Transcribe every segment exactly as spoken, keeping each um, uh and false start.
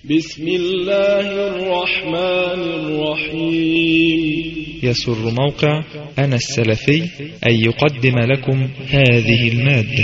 بسم الله الرحمن الرحيم. يسر موقع أنا السلفي أن يقدم لكم هذه المادة.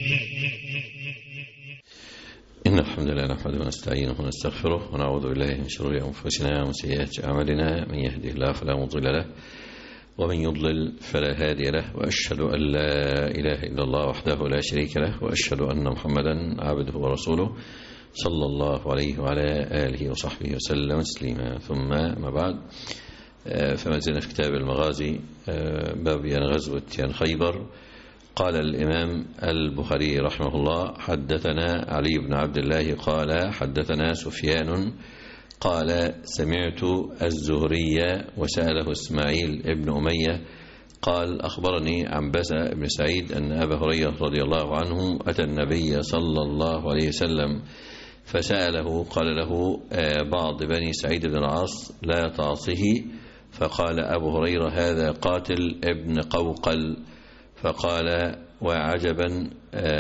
إن الحمد لله نحمده ونستعينه ونستغفره ونعوذ بالله من شرور أنفسنا ومن سيئات أعمالنا، من يهده الله فلا مضل له ومن يضلل فلا هادي له، وأشهد أن لا إله إلا الله وحده لا شريك له، وأشهد أن محمدا عبده ورسوله صلى الله عليه وعلى آله وصحبه وسلم تسليما. ثم ما بعد، فما زلنا في كتاب المغازي باب غزوة خيبر. قال الإمام البخاري رحمه الله: حدثنا علي بن عبد الله قال حدثنا سفيان قال سمعت الزهري وسأله إسماعيل ابن أمية قال أخبرني عنبسة بن سعيد أن أبا هريرة رضي الله عنه أتى النبي صلى الله عليه وسلم فسأله قال له بعض بني سعيد بن العاص لا تعصه، فقال أبو هريرة هذا قاتل ابن قوقل، فقال وعجبا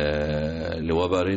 لوبر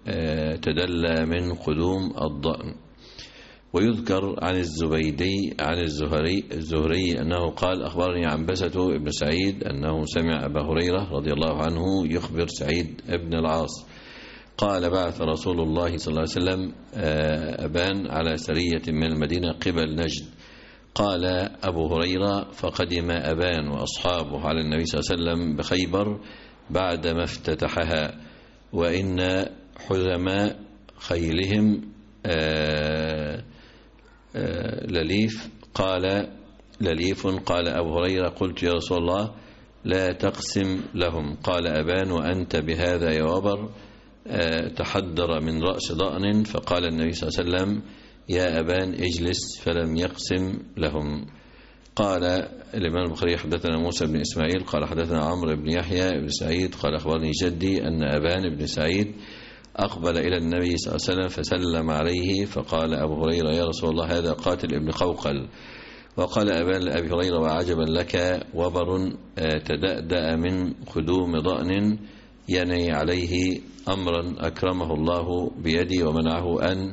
تدلى من قدوم الضأن. ويذكر عن الزبيدي عن الزهري, الزهري أنه قال أخبرني عنبسة ابن سعيد أنه سمع أبا هريرة رضي الله عنه يخبر سعيد ابن العاص قال بعث رسول الله صلى الله عليه وسلم أبان على سرية من المدينة قبل نجد. قال أبو هريرة فقدم أبان وأصحابه على النبي صلى الله عليه وسلم بخيبر بعدما افتتحها، وإن حزم خيلهم آآ آآ لليف قال لليف قال أبو هريرة قلت يا رسول الله لا تقسم لهم. قال أبان وأنت بهذا يا وبر تحدر من رأس ضأن، فقال النبي صلى الله عليه وسلم يا أبان اجلس، فلم يقسم لهم. قال الإمام البخاري حدثنا موسى بن إسماعيل قال حدثنا عمرو بن يحيى بن سعيد قال أخبرني جدي أن أبان بن سعيد أقبل إلى النبي صلى الله عليه وسلم فسلم عليه، فقال أبو هريرة يا رسول الله هذا قاتل ابن قوقل. وقال أبان لأبي هريرة وعجبا لك وبر تدأدأ من خدوم ضأن، يني عليه أمرا أكرمه الله بيدي ومنعه أن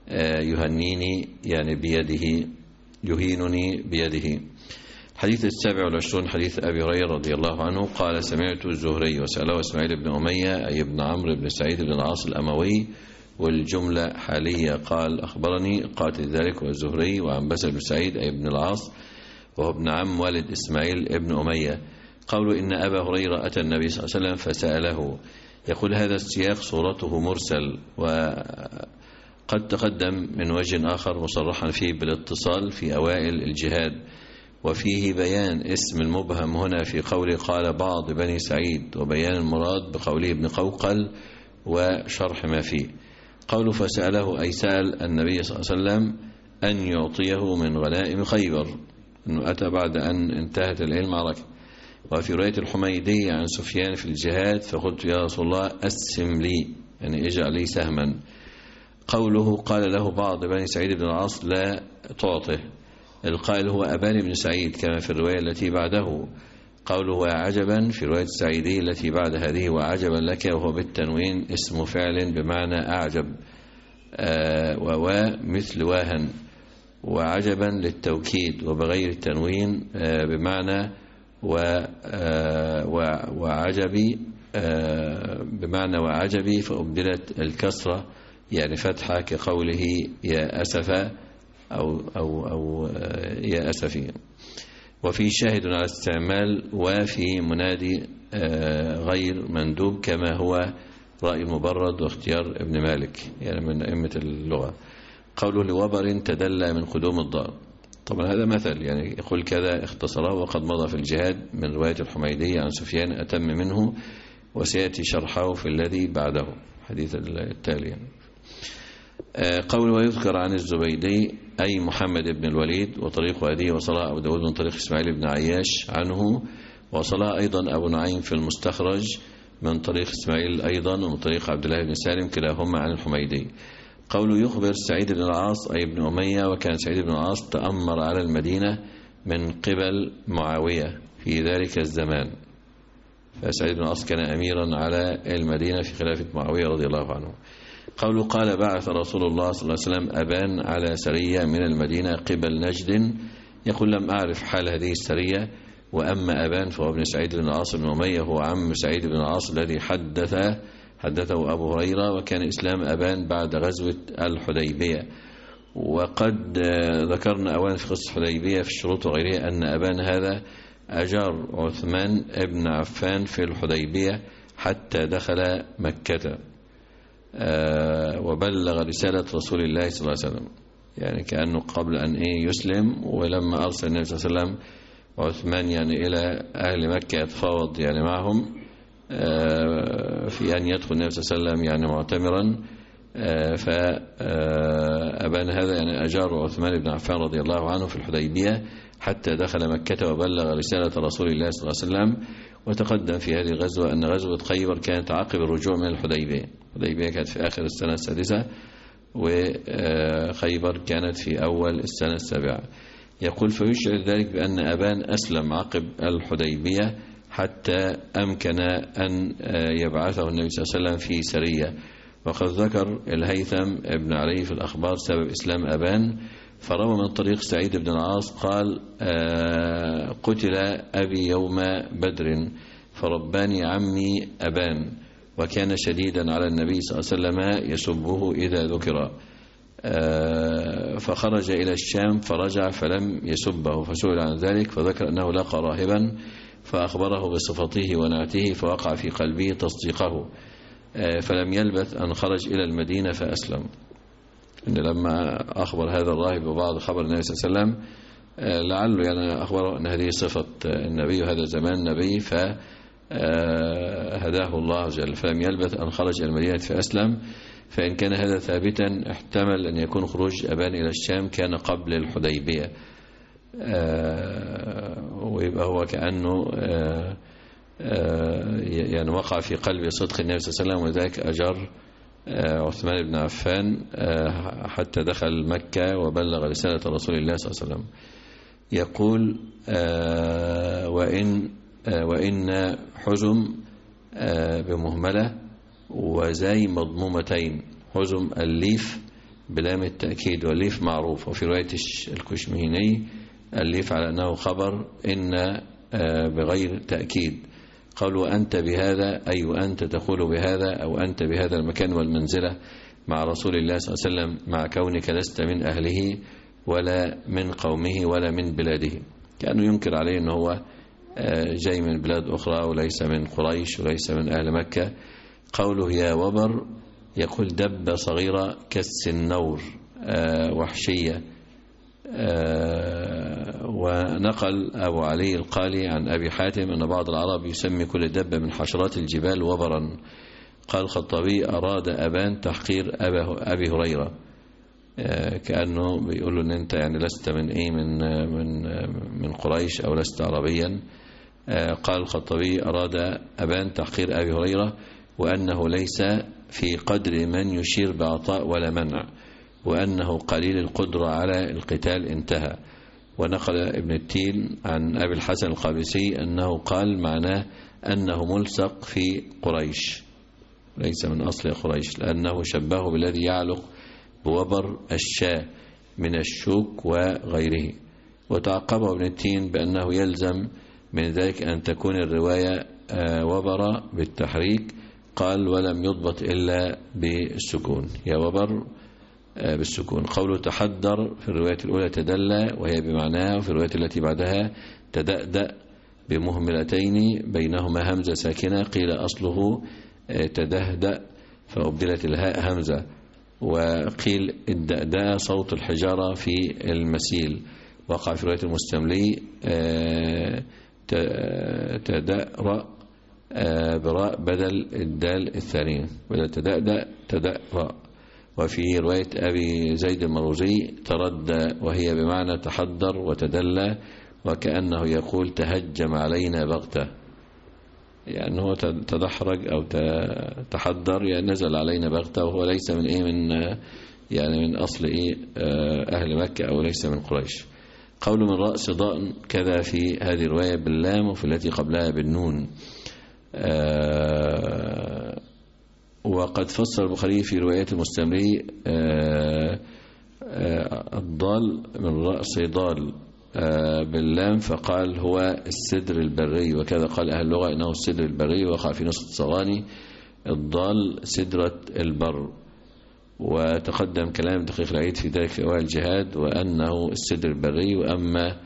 يهنيني يعني بيده يهينني بيده. حديث السابع والعشرون حديث أبي هريرة رضي الله عنه قال سمعت الزهري وسأله إسماعيل بن أمية أي ابن عمرو بن سعيد بن العاص الأموي، والجملة حالية. قال أخبرني قاتل ذلك والزهري وعنبسة بن سعيد أي ابن العاص وهو ابن عم والد إسماعيل ابن أمية. قالوا إن أبا هريرة أتى النبي صلى الله عليه وسلم فسأله. يقول هذا السياق صورته مرسل، وقد تقدم من وجه آخر مصرحا فيه بالاتصال في أوائل الجهاد، وفيه بيان اسم المبهم هنا في قوله قال بعض بني سعيد، وبيان المراد بقوله ابن قوقل وشرح ما فيه. قوله فسأله أي سأل النبي صلى الله عليه وسلم أن يعطيه من غنائم خيبر، أنه أتى بعد أن انتهت المعركة. وفي رواية الحميدي عن سفيان في الجهاد فقلت يا رسول الله أسهم لي يعني اجعل لي سهما. قوله قال له بعض بني سعيد بن العاص لا تعطه، القائل هو أبان بن سعيد كما في الرواية التي بعده. قوله وعجبا في رواية السعيدي التي بعد هذه وعجبا لك وهو بالتنوين اسم فعل بمعنى أعجب، ومثل واهن، وعجبا للتوكيد وبغير التنوين بمعنى وعجبي بمعنى وعجبي، فأبدلت الكسرة يعني فتحة كقوله يا أسف أو, أو, أو يا أسفي. وفي شاهد على استعمال وفي منادي غير مندوب كما هو رأي المبرد واختيار ابن مالك يعني من أئمة اللغة. قوله لوبر تدلى من قدوم الضأن، طبعا هذا مثل يعني يقول كذا اختصره، وقد مضى في الجهاد من رواية الحميدي عن سفيان أتم منه، وسيأتي شرحه في الذي بعده حديث التالي. قوله ويذكر عن الزبيدي أي محمد بن الوليد وطريق أديه وصلاة أبو داود من طريق إسماعيل بن عياش عنه، وصلاة أيضا أبو نعيم في المستخرج من طريق إسماعيل أيضا ومن طريق عبد الله بن سالم كلاهما عن الحميدي. قوله يخبر سعيد بن العاص أي ابن أمية، وكان سعيد بن العاص تأمر على المدينة من قبل معاوية في ذلك الزمان، فسعيد بن العاص كان أميرا على المدينة في خلافة معاوية رضي الله عنه. قوله قال بعث رسول الله صلى الله عليه وسلم أبان على سرية من المدينة قبل نجد. يقول لم أعرف حال هذه السرية. وأما أبان فهو ابن سعيد بن العاص بن أمية، هو عم سعيد بن العاص الذي حدث حدثه أبو هريرة، وكان إسلام أبان بعد غزوة الحديبية. وقد ذكرنا أولا في قصة الحديبية في الشروط وغيرها أن أبان هذا أجار عثمان بن عفان في الحديبية حتى دخل مكة وبلغ رسالة رسول الله صلى الله عليه وسلم، يعني كأنه قبل أن إيه يسلم. ولما أرسل النبي صلى الله عليه وسلم عثمان يعني إلى أهل مكة يتفاوض يعني معهم في أن يدخل النبي صلى الله عليه وسلم يعني معتمرا، فأبان هذا يعني أجار عثمان بن عفان رضي الله عنه في الحديبية حتى دخل مكة وبلغ رسالة رسول الله صلى الله عليه وسلم. وتقدم في هذه الغزوة أن غزوة خيبر كانت عقب الرجوع من الحديبية. الحديبية كانت في آخر السنة السادسة، وخيبر كانت في أول السنة السابعة. يقول فيشعر ذلك بأن أبان أسلم عقب الحديبية حتى أمكن أن يبعثه النبي صلى الله عليه وسلم في سرية. وقد ذكر الهيثم ابن علي في الأخبار سبب إسلام أبان، فروى من طريق سعيد بن العاص قال قتل أبي يوم بدر فرباني عمي أبان، وكان شديدا على النبي صلى الله عليه وسلم يسبه إذا ذكر، فخرج إلى الشام فرجع فلم يسبه، فسئل عن ذلك فذكر أنه لقى راهبا فأخبره بصفته ونعته فوقع في قلبه تصديقه، فلم يلبث أن خرج إلى المدينة فأسلم. إن لما أخبر هذا الراهب وبعض خبر النبي صلى الله عليه وسلم لعله يعني أخبره أن هذه صفة النبي وهذا زمان النبي، فهداه الله عز وجل، فلم يلبث أن خرج إلى المدينة فأسلم. فإن كان هذا ثابتا احتمل أن يكون خروج أبان إلى الشام كان قبل الحديبية، ويبقى هو كأنه يعني وقع في قلب صدق النبي صلى الله عليه وسلم، وذلك أجر عثمان بن عفان حتى دخل مكة وبلغ رسالة رسول الله صلى الله عليه وسلم. يقول وإن وإن حزم بمهملة وزي مضمومتين، حزم الليف بلام التأكيد والليف معروف، وفي رواية الكشمهيني الليف على أنه خبر إن بغير تأكيد. قالوا أنت بهذا أي وأنت تقول بهذا أو أنت بهذا المكان والمنزلة مع رسول الله صلى الله عليه وسلم مع كونك لست من أهله ولا من قومه ولا من بلاده، كأنه ينكر عليه أنه هو جاي من بلاد أخرى وليس من قريش وليس من أهل مكة. قوله يا وبر يقول دبة صغيرة كالسنور وحشية. ونقل أبو علي القالي عن أبي حاتم أن بعض العرب يسمي كل دبة من حشرات الجبال وبرا. قال الخطابي أراد أبان تحقير أبي هريرة، كأنه بيقول له أن أنت يعني لست من إيه من من من قريش أو لست عربيا. قال الخطابي أراد أبان تحقير أبي هريرة وأنه ليس في قدر من يشير بعطاء ولا منع، وأنه قليل القدرة على القتال انتهى. ونقل ابن التين عن أبي الحسن القابسي أنه قال معناه أنه ملصق في قريش ليس من أصل قريش، لأنه شبهه بالذي يعلق بوبر الشاة من الشوك وغيره. وتعقبه ابن التين بأنه يلزم من ذلك أن تكون الرواية وبر بالتحريك. قال ولم يضبط إلا بالسكون، يا وبر بالسكون. قوله تحدر في الرواية الأولى تدلى وهي بمعناها، وفي الرواية التي بعدها تدأدأ بمهملتين بينهما همزة ساكنة، قيل أصله تدهدأ فأبدلت الهاء همزة، وقيل الدأداء صوت الحجارة في المسيل. وقع في رواية المستملي تدأرأ براء بدل الدال الثانية، بدل تدأدأ تدأرأ. وفي رواية أبي زيد المروزي تردى وهي بمعنى تحضر وتدلى، وكأنه يقول تهجم علينا بغتة، يعني هو تدحرج أو تحضر يعني نزل علينا بغتة، وهو ليس من إيه من يعني من أصل إيه أهل مكة أو ليس من قريش. قول من رأس ضأن كذا في هذه الرواية باللام وفي التي قبلها بالنون. وقد فسر البخاري في رواية المستمري الضال من رأس ضال باللام فقال هو السدر البري، وكذا قال أهل اللغة إنه السدر البري، وقع في نسخة صغاني الضال سدرة البر. وتقدم كلام دقيق العيد في ذلك في أوائل الجهاد وأنه السدر البري. وأما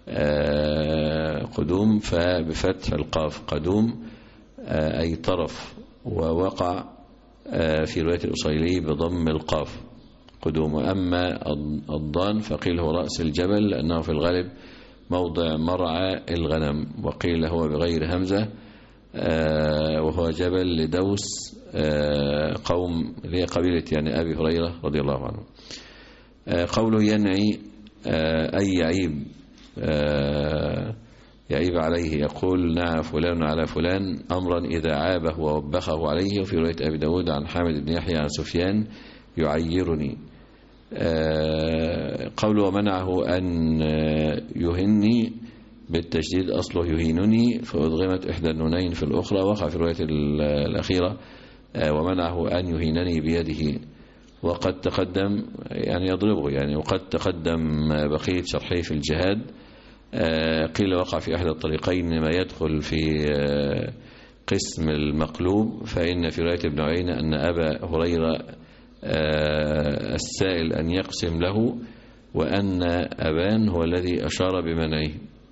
قدوم فبفتح القاف قدوم أي طرف، ووقع في رواية الأصيلي بضم القاف قدوم. وأما الضان فقيل هو رأس الجبل لأنه في الغالب موضع مرعى الغنم، وقيل هو بغير همزة وهو جبل لدوس قوم اللي هي قبيلة يعني أبي هريرة رضي الله عنه. قوله ينعي أي يعيب يعيب عليه، يقول نعى فلان على فلان أمرا إذا عابه ووبخه عليه. وفي رواية أبي داود عن حامد بن يحيى عن سفيان يعيرني. قوله ومنعه أن يهني بالتشديد أصله يهينني فأدغمت إحدى النونين في الأخرى. وقع في الرواية الأخيرة ومنعه أن يهينني بيده. وقد تقدم يعني يضربه يعني وقد تقدم بقية شرحه في الجهاد. قيل وقع في أحد الطريقين ما يدخل في قسم المقلوب، فإن في رواية ابن عيينة أن أبا هريرة السائل أن يقسم له، وأن أبان هو الذي أشار بمنعه.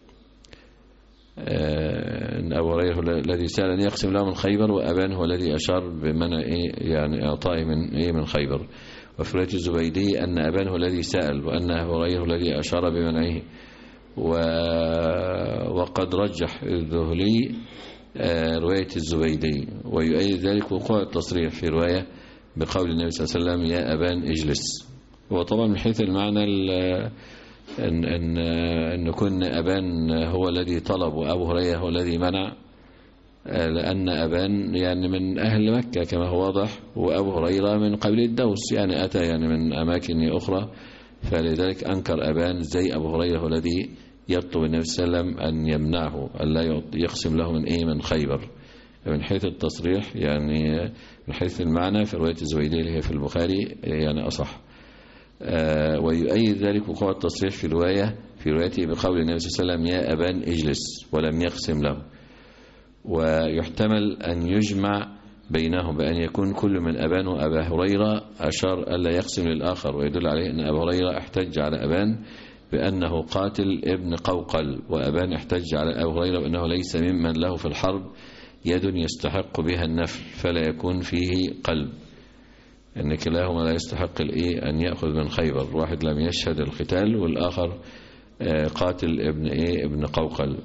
أن أبا هريرة الذي سأل أن يقسم له من خيبر، وأبان هو الذي أشار بمنع يعني إعطائه من من خيبر. وفي رواية الزبيدي أن أبان هو الذي سأل، وأن أبا هريرة الذي أشار بمنعه. وقد رجح الذهلي رواية الزبيدي، ويؤيد ذلك وقوع التصريح في رواية بقول النبي صلى الله عليه وسلم يا أبان اجلس. وطبعا من حيث المعنى أن, أن, أن يكون أبان هو الذي طلب وأبو هريرة هو الذي منع، لأن أبان يعني من أهل مكة كما هو واضح، وأبو هريرة من قبيلة دوس يعني أتى يعني من أماكن أخرى، فلذلك أنكر أبان زي أبو هريرة هو الذي يطلب النبي صلى الله عليه وسلم أن يمنعه ألا يقسم له من إيه من خيبر. من حيث التصريح يعني من حيث المعنى في رواية الزبيدي اللي هي في البخاري يعني أصح. آه ويؤيد ذلك وقوع التصريح في رواية في روايته بقول النبي صلى الله عليه وسلم يا أبان اجلس ولم يقسم له. ويحتمل أن يجمع بينهم بأن يكون كل من أبان وأبا هريرة أشار ألا يقسم للآخر، ويدل عليه أن أبا هريرة احتج على أبان بأنه قاتل ابن قوقل، وأبان احتج على أبا هريرة بأنه ليس ممن له في الحرب يد يستحق بها النفل فلا يكون فيه قلب، أن كلاهما لا يستحق الإيه أن يأخذ من خيبر، واحد لم يشهد القتال والآخر قاتل ابن إيه ابن قوقل.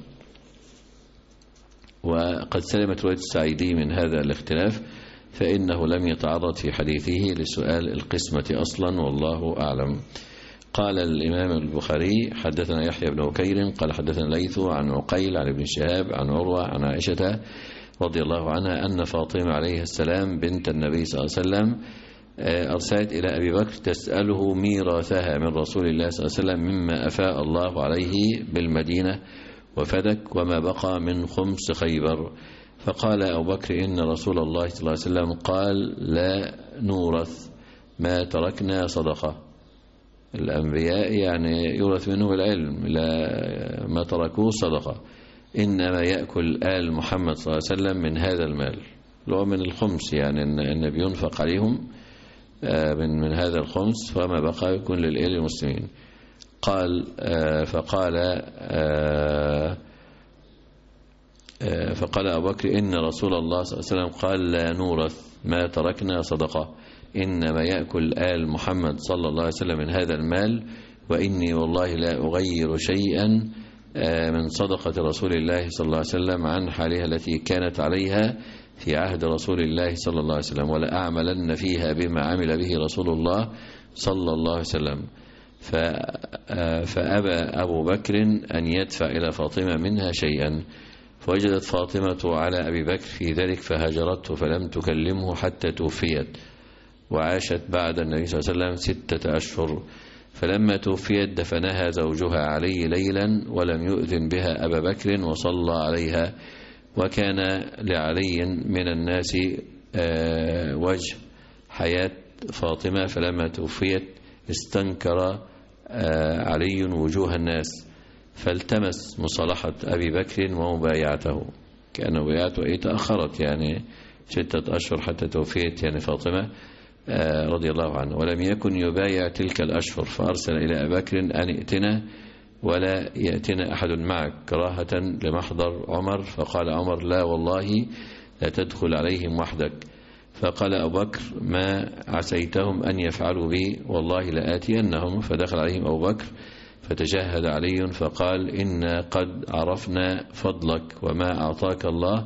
وقد سلمت رواية السعيدي من هذا الاختلاف، فإنه لم يتعرض في حديثه لسؤال القسمة أصلا والله أعلم. قال الإمام البخاري حدثنا يحيى بن بكير قال حدثنا ليث عن عقيل عن ابن شهاب عن عروة عن عائشة رضي الله عنها أن فاطمة عليه السلام بنت النبي صلى الله عليه وسلم أرسلت إلى أبي بكر تسأله ميراثها من رسول الله صلى الله عليه وسلم مما أفاء الله عليه بالمدينة وفدك وما بقى من خمس خيبر. فقال أبو بكر إن رسول الله صلى الله عليه وسلم قال لا نورث ما تركنا صدقة. الأنبياء يعني يورث منه العلم، لا ما تركوه صدقة، إنما يأكل آل محمد صلى الله عليه وسلم من هذا المال لو من الخمس، يعني أن بينفق عليهم من من هذا الخمس، فما بقى يكون للآل المسلمين. قال فقال فقال أبو بكر إن رسول الله صلى الله عليه وسلم قال لا نورث ما تركنا صدقة، إنما يأكل آل محمد صلى الله عليه وسلم من هذا المال، وإني والله لا أغير شيئا من صدقة رسول الله صلى الله عليه وسلم عن حالها التي كانت عليها في عهد رسول الله صلى الله عليه وسلم، ولا أعملن فيها بما عمل به رسول الله صلى الله عليه وسلم. فأبى أبو بكر أن يدفع إلى فاطمة منها شيئا، فوجدت فاطمة على أبي بكر في ذلك فهجرته فلم تكلمه حتى توفيت، وعاشت بعد النبي صلى الله عليه وسلم ستة أشهر. فلما توفيت دفنها زوجها علي ليلا ولم يؤذن بها أبا بكر وصلى عليها، وكان لعلي من الناس وجه حياة فاطمة، فلما توفيت استنكر علي وجوه الناس فالتمس مصالحة أبي بكر ومبايعته، كأنه بيعته إيه تأخرت يعني ستة أشهر حتى توفيت يعني فاطمة رضي الله عنه، ولم يكن يبايع تلك الأشهر، فأرسل إلى أبي بكر أن ائتنا ولا يأتنا أحد معك كراهة لمحضر عمر، فقال عمر لا والله لا تدخل عليهم وحدك، فقال أبو بكر ما عسيتهم أن يفعلوا بي والله لآتينهم، فدخل عليهم أبو بكر فتجهد علي فقال إنا قد عرفنا فضلك وما أعطاك الله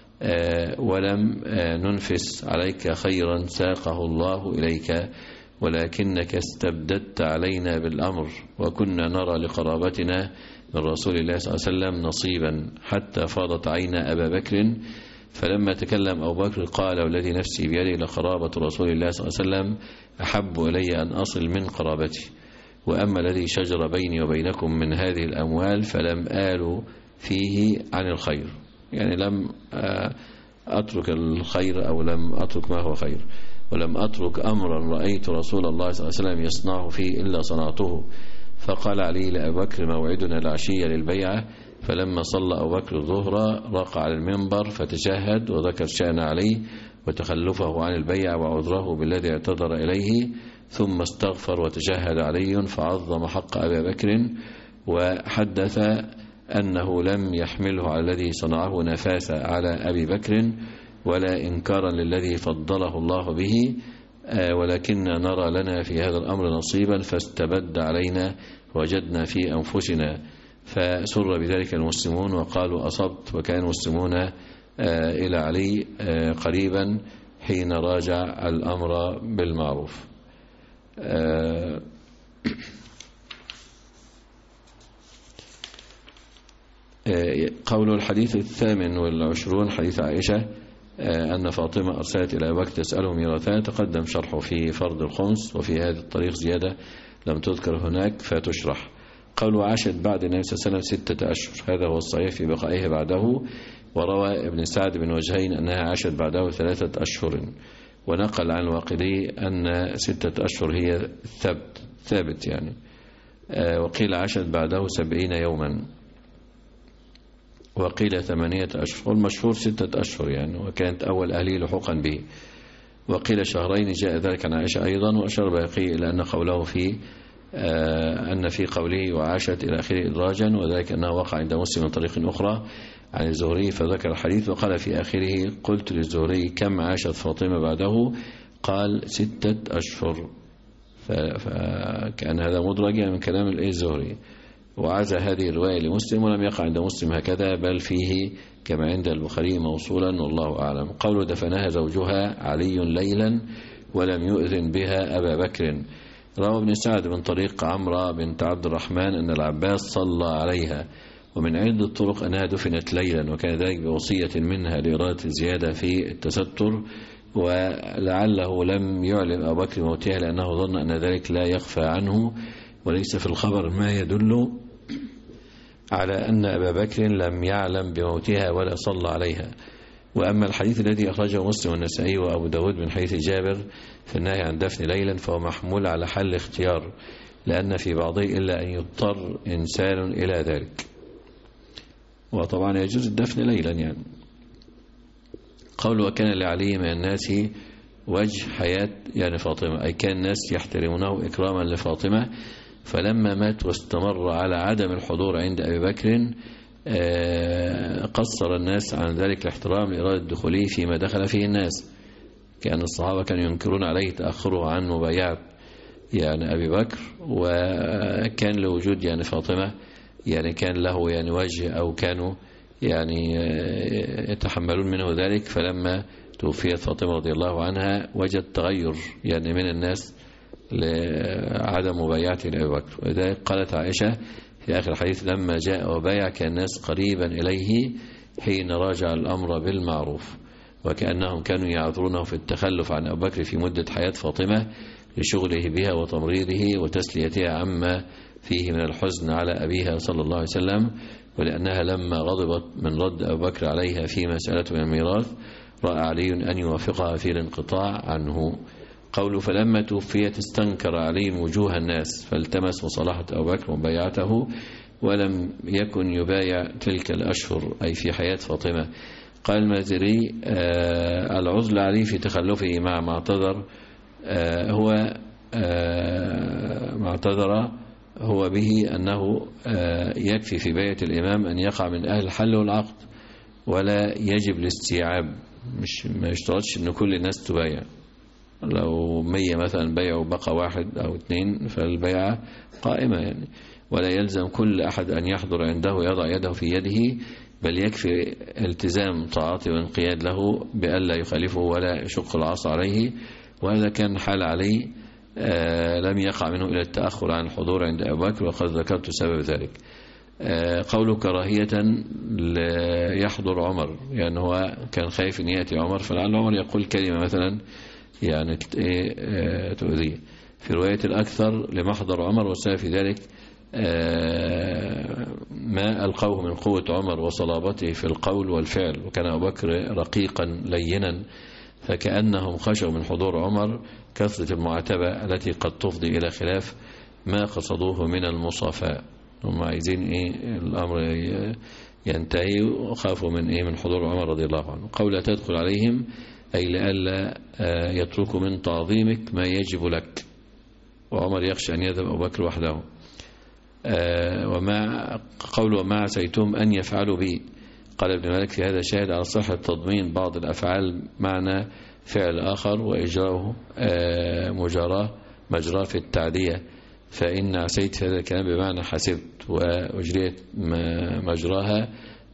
ولم ننفس عليك خيرا ساقه الله إليك، ولكنك استبددت علينا بالأمر، وكنا نرى لقرابتنا من رسول الله صلى الله عليه وسلم نصيبا حتى فاضت عينا أبا بكر، فلما تكلم أبو بكر قال والذي نفسي بيده لقرابة رسول الله صلى الله عليه وسلم أحب إلي أن أصل من قرابتي، وأما الذي شجر بيني وبينكم من هذه الأموال فلم آل فيه عن الخير، يعني لم أترك الخير أو لم أترك ما هو خير، ولم أترك أمرا رأيت رسول الله صلى الله عليه وسلم يصنعه فيه إلا صنعته. فقال علي لأبي بكر موعدنا العشية للبيعة، فلما صلى أبو بكر الظهر رقى على المنبر فتشهد وذكر شأن علي وتخلفه عن البيع وعذره بالذي اعتذر إليه، ثم استغفر وتشهد علي فعظم حق أبي بكر، وحدث أنه لم يحمله على الذي صنعه نفاسة على أبي بكر ولا إنكارا للذي فضله الله به، ولكننا نرى لنا في هذا الأمر نصيبا فاستبد علينا وجدنا في أنفسنا، فسر بذلك المسلمون وقالوا أصبت، وكان المسلمون إلى علي قريبا حين راجع الأمر بالمعروف. قول الحديث الثامن والعشرون حديث عائشة أن فاطمة أرسلت إلى أبي بكر تسأله ميراثها، تقدم شرحه في فرض الخمس، وفي هذا الطريق زيادة لم تذكر هناك فتشرح. قول عاشت بعد النبي صلى الله عليه وسلم ستة أشهر، هذا هو الصحيح في بقائه بعده، وروى ابن سعد بن وجهين أنها عاشت بعده ثلاثة أشهر، ونقل عن الواقدي أن ستة أشهر هي الثبت ثابت يعني، وقيل عاشت بعده سبعين يوما، وقيل ثمانية أشهر، والمشهور ستة أشهر يعني، وكانت أول أهلي لحوقا به، وقيل شهرين جاء ذلك عن عائشة أيضا، وأشار باقي إلى أن قوله في آه أن في قوله وعاشت إلى آخره إدراجا، وذلك أنه وقع عند مسلم من طريق أخرى عن الزهري فذكر الحديث، وقال في آخره قلت للزهري كم عاشت فاطمة بعده؟ قال ستة أشهر، فكان هذا مدرجا من كلام الزهري، وعزى هذه الرواية لمسلم، ولم يقع عند مسلم هكذا بل فيه كما عند البخاري موصولا والله أعلم. قول دفنها زوجها علي ليلا ولم يؤذن بها أبا بكر، روى ابن سعد من طريق عمرو بنت عبد الرحمن أن العباس صلى عليها، ومن عدة طرق أنها دفنت ليلا، وكان ذلك بوصية منها لإرادة الزيادة في التستر، ولعله لم يعلم أبو بكر موتها لأنه ظن أن ذلك لا يخفى عنه، وليس في الخبر ما يدل على أن أبا بكر لم يعلم بموتها ولا صلى عليها. وأما الحديث الذي أخرجه مسلم والنسائي وأبو داود من حديث جابر في النهي عن دفن ليلا فهو محمول على حل اختيار، لأن في بعضه إلا أن يضطر إنسان إلى ذلك، وطبعا يجوز الدفن ليلا يعني. قول وكان لعلي من الناس وجه حياة يعني فاطمة، أي كان الناس يحترمونه إكراما لفاطمة، فلما مات واستمر على عدم الحضور عند أبي بكر قصر الناس عن ذلك الاحترام لإرادة دخوله فيما دخل فيه الناس، كأن الصحابة كانوا ينكرون عليه تأخره عن مبايعة يعني أبي بكر، وكان لوجود يعني فاطمة يعني كان له يعني وجه أو كانوا يعني يتحملون منه ذلك، فلما توفيت فاطمة رضي الله عنها وجد تغير يعني من الناس لعدم مبايعته لأبي بكر، ولذلك قالت عائشة في آخر الحديث لما جاء وبايع كان الناس قريبا إليه حين راجع الأمر بالمعروف، وكأنهم كانوا يعذرونه في التخلف عن أبي بكر في مدة حياة فاطمة لشغله بها وتمريضه وتسليتها عما فيه من الحزن على أبيها صلى الله عليه وسلم، ولأنها لما غضبت من رد أبي بكر عليها في مسألة من الميراث رأى علي أن يوافقها في الانقطاع عنه. قوله فلما توفيت استنكر علي وجوه الناس فالتمس مصالحة أبو بكر وبيعته ولم يكن يبايع تلك الأشهر أي في حياة فاطمة. قال المازري آه العذر علي في تخلفه مع ما اعتذر آه هو آه ما اعتذر هو به أنه آه يكفي في بيعة الإمام أن يقع من أهل الحل والعقد ولا يجب الاستيعاب، مش ما يشترطش أن كل الناس تبايع. لو مية مثلا بيعوا بقى واحد أو اثنين فالبيعة قائمة يعني، ولا يلزم كل أحد أن يحضر عنده ويضع يده في يده، بل يكفي التزام طاعته وانقياد له بألا يخالفه ولا يشق العصا عليه. وهذا كان حال علي آه لم يقع منه إلى التأخر عن الحضور عند أبو بكر، وقد ذكرت سبب ذلك. آه قوله كراهية يحضر عمر، يعني هو كان خايف أن يأتي عمر فلعل عمر يقول كلمة مثلا يعني آه تؤذيه. في رواية الأكثر لمحضر عمر، والسبب في ذلك آه ما ألقوه من قوة عمر وصلابته في القول والفعل، وكان أبو بكر رقيقا لينا، فكأنهم خشوا من حضور عمر كثرة المعاتبة التي قد تفضي إلى خلاف ما قصدوه من المصافاة. هم عايزين إيه الأمر ينتهي وخافوا من إيه من حضور عمر رضي الله عنه. قول تدخل عليهم أي لألا يتركوا من تعظيمك ما يجب لك، وعمر يخشى أن يذهب أبو بكر وحده. وما قول وما عسيتم أن يفعلوا بي، قال ابن مالك في هذا شاهد على صحة تضمين بعض الأفعال معنى فعل آخر وإجراءه مجراه مجراه في التعدية، فإن عسيت هذا الكلام بمعنى حسبت وأجريت مجراها،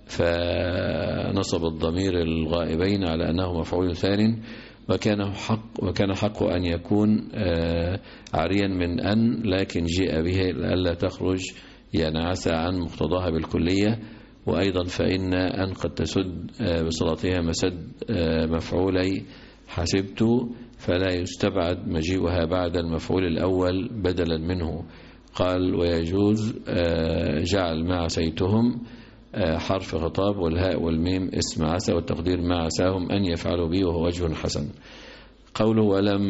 فنصب الضمير الغائبين على أنه مفعول ثان، وكان حق وكان حق أن يكون عاريا من أن، لكن جيء به لئلا تخرج ينعس عن مقتضاها بالكلية. وأيضا فإن أن قد تسد بصلاتها مسد مفعولي حسبت، فلا يستبعد مجيئها بعد المفعول الأول بدلا منه. قال ويجوز جعل ما عسيتهم حرف خطاب والهاء والميم اسم عسى، والتقدير ما عساهم أن يفعلوا به، وهو وجه حسن. قوله ولم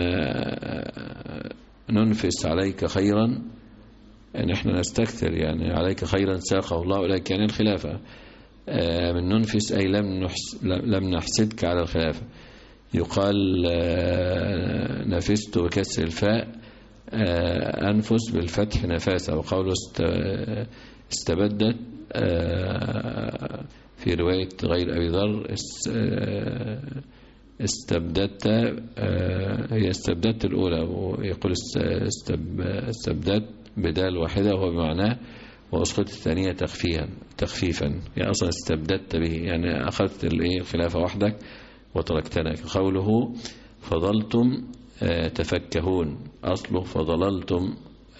ننفس عليك خيرا، يعني احنا نستكثر يعني عليك خيرا ساقه الله إليك، يعني الخلافة. من ننفس أي لم, نحس لم نحسدك على الخلافة. يقال نفست بكسر الفاء، أنفس بالفتح نفاسة. وقوله استبدت في رواية غير أبي ذر استبدت، هي استبدت الأولى، ويقول استبدت بدال واحدة وهو بمعناه، وأسقط الثانية تخفيفا تخفيفا يعني أصلا استبدت به يعني أخذت الخلافة وحدك وتركتنا. قوله فضلتم تفكهون، أصله فضللتم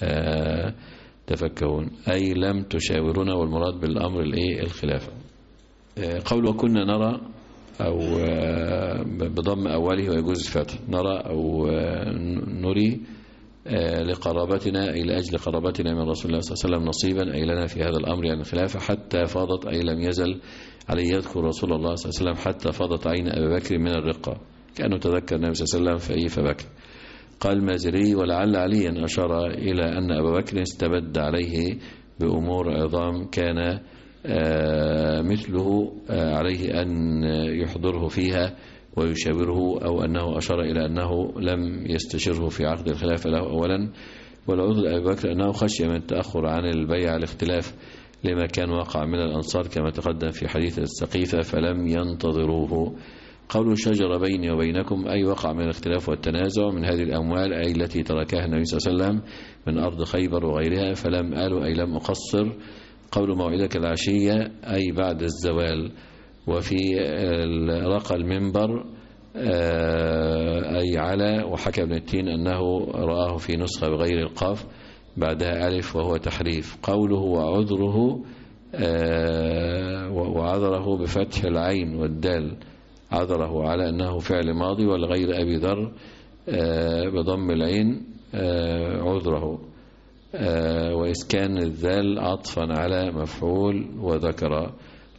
تفكهون أي لم تشاورون، والمراد بالأمر الخلافة. قوله وكنا نرى أو بضم أوله ويجوز الفتح، نرى أو نري لقرابتنا أي لأجل قرابتنا من رسول الله صلى الله عليه وسلم نصيبا أي لنا في هذا الأمر يعني الخلافة، حتى فاضت أي لم يزل علي يذكر رسول الله صلى الله عليه وسلم حتى فاضت عين أبي بكر من الرقة، كأنه تذكر النبي صلى الله عليه وسلم فأي فبكى. قال المازري ولعل عليا أشار إلى أن أبا بكر استبد عليه بأمور عظام كان مثله عليه أن يحضره فيها ويشاوره، أو أنه أشار إلى أنه لم يستشره في عقد الخلافة له أولا. والعذر لأبي بكر أنه خشي من التأخر عن البيع الاختلاف لما كان وقع من الأنصار كما تقدم في حديث السقيفة فلم ينتظروه. قول شجر بيني وبينكم أي وقع من الاختلاف والتنازع من هذه الأموال أي التي تركها النبي صلى الله عليه وسلم من أرض خيبر وغيرها، فلم آل أي لم أقصر. قول موعدك العشية أي بعد الزوال. وفي رقى المنبر أي على، وحكى ابن التين أنه رآه في نسخة بغير القاف بعدها ألف وهو تحريف. قوله وعذره وعذره بفتح العين والدال، عذره على أنه فعل ماضي، والغير أبي ذر بضم العين عذره، وإسكان الذال عطفا على مفعول وذكر.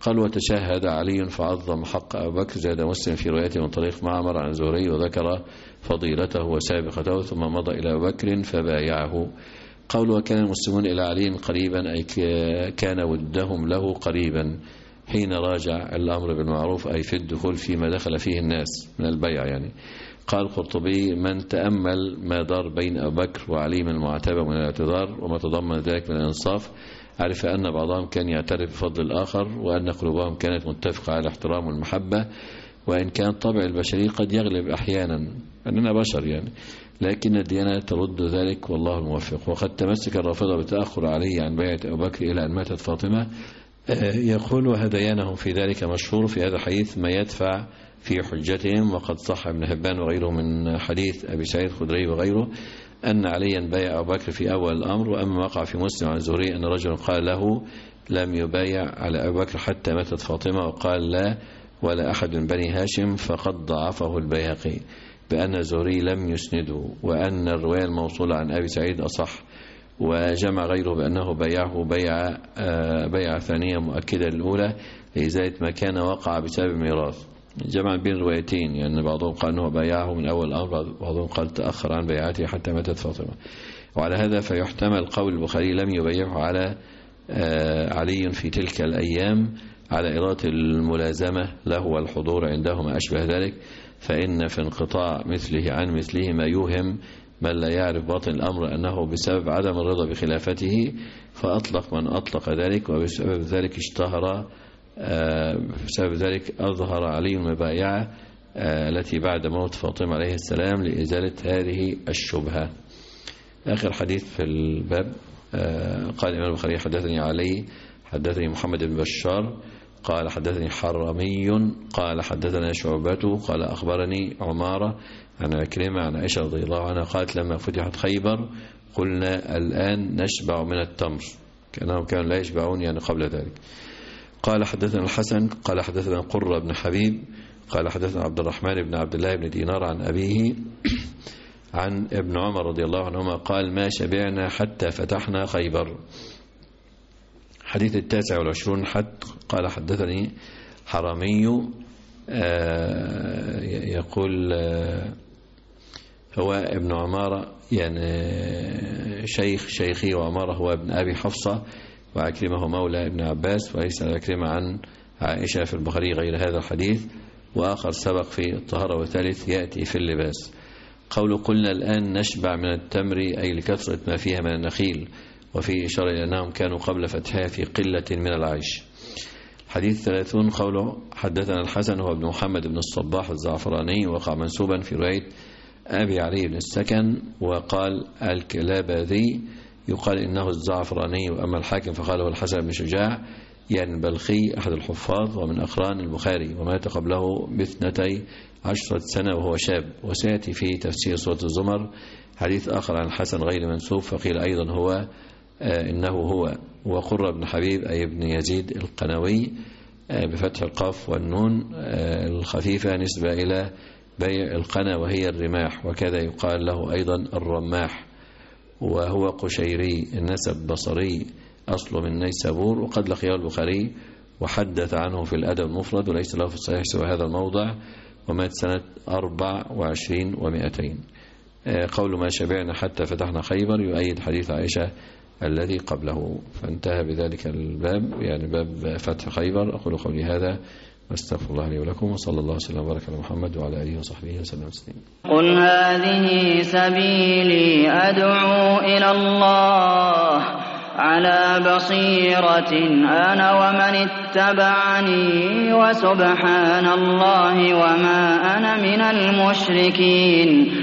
قال وتشهد علي فعظم حق أبو بكر. زاد مسلم في روايته من طريق معمر عن زهري وذكر فضيلته وسابقته ثم مضى إلى أبو بكر فبايعه. قول وكان المسلمون إلى علي قريبا أي كان ودهم له قريبا حين راجع الأمر بالمعروف أي في الدخول فيما دخل فيه الناس من البيع يعني. قال القرطبي من تأمل ما دار بين أبو بكر وعلي من المعاتبة من الاعتذار وما تضمن ذلك من الإنصاف عرف أن بعضهم كان يعترف بفضل الآخر وأن قلوبهم كانت متفقة على الاحترام والمحبة، وإن كان طبع البشري قد يغلب أحيانا أننا بشر يعني، لكن الديانة ترد ذلك والله الموفق. وقد تمسك الرافضة بتأخر علي عن بيعة أبو بكر إلى أن ماتت فاطمة. يقول وهديانهم في ذلك مشهور في هذا الحديث ما يدفع في حجتهم. وقد صح ابن حبان وغيره من حديث أبي سعيد الخدري وغيره أن عليا بايع أبو بكر في أول الأمر. وأما وقع في مسلم عن زهري أن رجل قال له لم يبايع على أبو بكر حتى ماتت فاطمة، وقال لا ولا أحد من بني هاشم، فقد ضعفه البيهقي بأن زهري لم يسنده، وأن الرواية الموصولة عن أبي سعيد أصح. وجمع غيره بأنه بيعه بيع بيع ثانية مؤكدة للأولى لإزالة ما كان وقع بسبب ميراث. جمع بين روايتين يعني بعضهم قال أنه بايعه من أول الأمر، بعضهم قال تأخر عن بيعته حتى ماتت فاطمة. وعلى هذا فيحتمل قول البخاري لم يبيعه على علي في تلك الأيام على إرادة الملازمة له والحضور عنده ما أشبه ذلك، فإن في انقطاع مثله عن مثله ما يوهم من لا يعرف باطن الأمر أنه بسبب عدم الرضا بخلافته، فأطلق من أطلق ذلك، وبسبب ذلك اشتهر بسبب ذلك أظهر علي المبايعة التي بعد موت فاطمة عليه السلام لإزالة هذه الشبهة. آخر حديث في الباب قال الإمام البخاري حدثني علي حدثني محمد بن بشار قال حدثني حرمي قال حدثنا شعبته قال أخبرني عمارة عن عكرمة عن عائشة رضي الله عنها قالت لما فتحت خيبر قلنا الآن نشبع من التمر، كأنهم كانوا لا يشبعون يعني قبل ذلك. قال حدثنا الحسن قال حدثنا قرة بن حبيب قال حدثنا عبد الرحمن بن عبد الله بن دينار عن أبيه عن ابن عمر رضي الله عنهما قال ما شبعنا حتى فتحنا خيبر. حديث التاسع والعشرون حتى قال حدثني حرمي يقول هو ابن عمارة يعني شيخ شيخي، وعمارة هو ابن أبي حفصة، وعكرمة مولى ابن عباس، وليس عكرمة عن عائشة في البخاري غير هذا الحديث، وآخر سبق في الطهارة وثالث يأتي في اللباس. قول قلنا الآن نشبع من التمر أي لكثرة ما فيها من النخيل، وفي إشارة إلى أنهم كانوا قبل فتحها في قلة من العيش. حديث ثلاثون قوله حدثنا الحسن هو ابن محمد بن الصباح الزعفراني، وقع منسوبا في رواية أبي علي بن السكن، وقال الكلابذي يقال إنه الزعفراني، وأما الحاكم فقاله الحسن بن شجاع يعني البلخي أحد الحفاظ ومن أقران البخاري، ومات قبله باثنتي عشرة سنة وهو شاب. وسيأتي في تفسير سورة الزمر حديث آخر عن الحسن غير منسوب فقيل أيضا هو آه إنه هو. وقرة بن حبيب أي ابن يزيد القنوي آه بفتح القاف والنون آه الخفيفة نسبة إلى بيع القنا وهي الرماح، وكذا يقال له أيضا الرماح، وهو قشيري النسب بصري أصله من نيسابور، وقد لقيه البخاري وحدث عنه في الأدب المفرد وليس له في الصحيح سوى هذا الموضع، ومات سنة أربع وعشرين ومائتين. قول ما شبعنا حتى فتحنا خيبر يؤيد حديث عائشة الذي قبله. فانتهى بذلك الباب يعني باب فتح خيبر. أقول قولي هذا واستغفر الله لي ولكم، وصلى الله وسلم وبارك على محمد وعلى آله وصحبه وسلم تسليما. قل هذه سبيلي أدعو إلى الله على بصيرة أنا ومن اتبعني، وسبحان الله وما أنا من المشركين.